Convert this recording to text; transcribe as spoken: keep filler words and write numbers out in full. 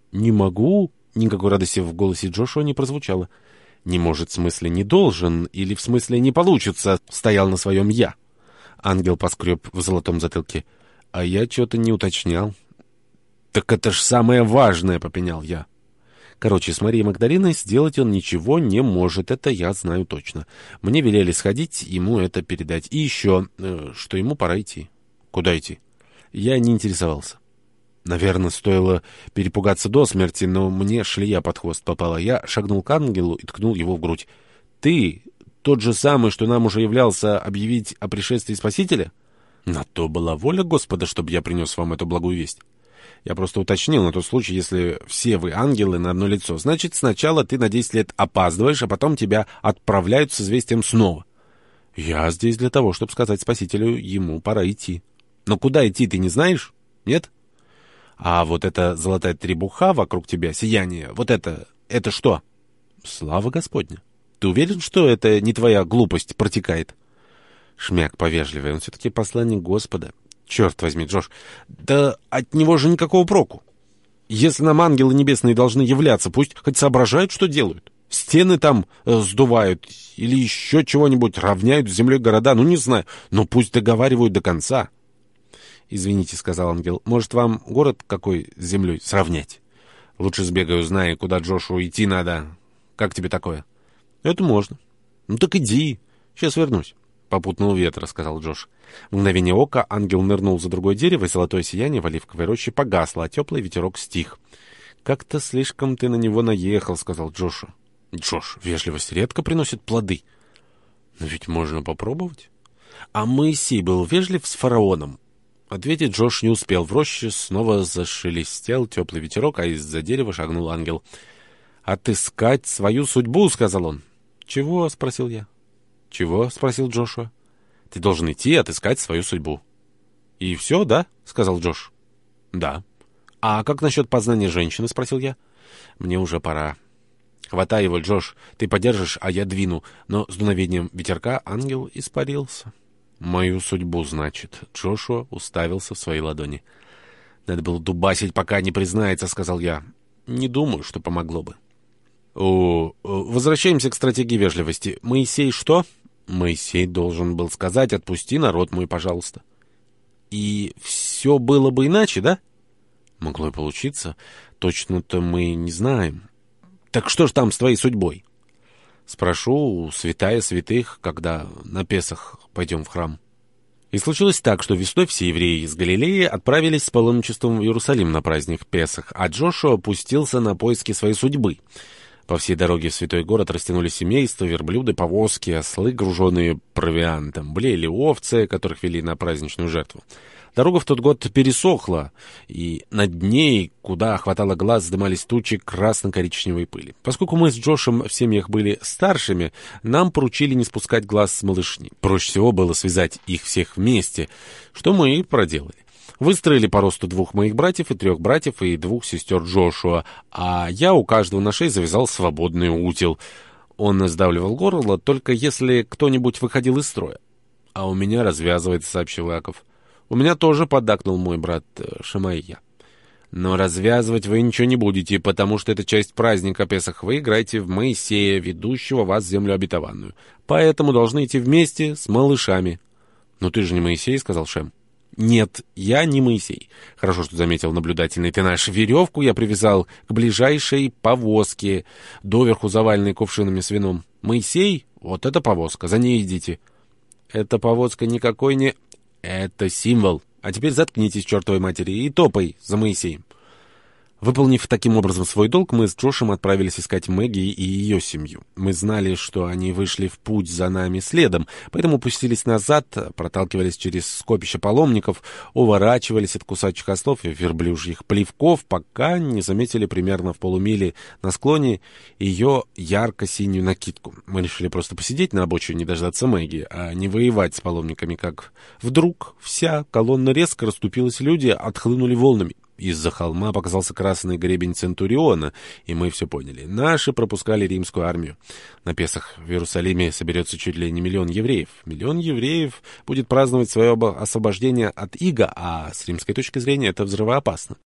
«Не могу?» Никакой радости в голосе Джошуа не прозвучало. «Не может» в смысле «не должен» или в смысле «не получится», стоял на своем «я». Ангел поскреб в золотом затылке. «А я что-то не уточнял». «Так это ж самое важное», — попенял я. Короче, с Марией Магдалиной сделать он ничего не может, это я знаю точно. Мне велели сходить, ему это передать. И еще, э, что ему пора идти. Куда идти? Я не интересовался. Наверное, стоило перепугаться до смерти, но мне шлея под хвост попала. Я шагнул к ангелу и ткнул его в грудь. «Ты тот же самый, что нам уже являлся объявить о пришествии Спасителя?» «На то была воля Господа, чтобы я принес вам эту благую весть». Я просто уточнил на тот случай, если все вы ангелы на одно лицо. Значит, сначала ты на десять лет опаздываешь, а потом тебя отправляют с известием снова. Я здесь для того, чтобы сказать Спасителю, ему пора идти. Но куда идти, ты не знаешь? Нет? А вот эта золотая требуха вокруг тебя, сияние, вот это, это что? Слава Господня. Ты уверен, что это не твоя глупость протекает? Шмяк повежливый, он все-таки посланник Господа. Черт возьми, Джош, да от него же никакого проку. Если нам ангелы небесные должны являться, пусть хоть соображают, что делают. Стены там э, сдувают или еще чего-нибудь, равняют с землей города, ну не знаю, но пусть договаривают до конца. «Извините», — сказал ангел, — «может, вам город какой с землей сравнять? Лучше сбегаю, узнай, куда Джошу идти надо. Как тебе такое?» «Это можно». «Ну так иди, сейчас вернусь». «Попутного ветра», — сказал Джош. В мгновение ока ангел нырнул за другое дерево, и золотое сияние в оливковой роще погасло, а теплый ветерок стих. «Как-то слишком ты на него наехал», — сказал Джошу. «Джош, вежливость редко приносит плоды». «Но ведь можно попробовать». «А Моисей был вежлив с фараоном?» Ответить Джош не успел. В роще снова зашелестел теплый ветерок, а из-за дерева шагнул ангел. «Отыскать свою судьбу», — сказал он. «Чего?» — спросил я. «Чего?» — спросил Джошуа. «Ты должен идти и отыскать свою судьбу». «И все, да?» — сказал Джош. «Да». «А как насчет познания женщины?» — спросил я. «Мне уже пора». «Хватай его, Джош, ты подержишь, а я двину». Но с дуновением ветерка ангел испарился. «Мою судьбу, значит». Джошуа уставился в свои ладони. «Надо было дубасить, пока не признается», — сказал я. «Не думаю, что помогло бы». О, возвращаемся к стратегии вежливости. Моисей что?» Моисей должен был сказать: «Отпусти народ мой, пожалуйста». И все было бы иначе, да? Могло и получиться. Точно-то мы не знаем. Так что ж там с твоей судьбой? Спрошу у святая святых, когда на Песах пойдем в храм. И случилось так, что весной все евреи из Галилеи отправились с паломничеством в Иерусалим на праздник Песах, а Джошуа пустился на поиски своей судьбы. По всей дороге в святой город растянулись семейства, верблюды, повозки, ослы, груженные провиантом, блеяли овцы, которых вели на праздничную жертву. Дорога в тот год пересохла, и над ней, куда хватало глаз, вздымались тучи красно-коричневой пыли. Поскольку мы с Джошем в семьях были старшими, нам поручили не спускать глаз с малышни. Проще всего было связать их всех вместе, что мы и проделали. Выстроили по росту двух моих братьев и трех братьев и двух сестер Джошуа, а я у каждого на шее завязал свободный утил. Он сдавливал горло, только если кто-нибудь выходил из строя. «А у меня развязывается», — сообщил Яков. «У меня тоже», — поддакнул мой брат Шемаия. «Но развязывать вы ничего не будете, потому что это часть праздника Песах. Вы играете в Моисея, ведущего вас в землю обетованную. Поэтому должны идти вместе с малышами». «Но ты же не Моисей», — сказал Шем. «Нет, я не Моисей. Хорошо, что заметил наблюдательный ты наш. Веревку я привязал к ближайшей повозке, доверху заваленной кувшинами с вином. Моисей, вот эта повозка, за ней идите». «Эта повозка никакой не... Это символ. А теперь заткнитесь, чертовой матери, и топай за Моисеем». Выполнив таким образом свой долг, мы с Джошем отправились искать Мэгги и ее семью. Мы знали, что они вышли в путь за нами следом, поэтому пустились назад, проталкивались через скопище паломников, уворачивались от кусачих ослов и верблюжьих плевков, пока не заметили примерно в полумиле на склоне ее ярко-синюю накидку. Мы решили просто посидеть на обочине, не дождаться Мэгги, а не воевать с паломниками, как вдруг вся колонна резко расступилась, люди отхлынули волнами. Из-за холма показался красный гребень Центуриона, и мы все поняли. Наши пропускали римскую армию. На Песах в Иерусалиме соберется чуть ли не миллион евреев. Миллион евреев будет праздновать свое освобождение от ига, а с римской точки зрения это взрывоопасно.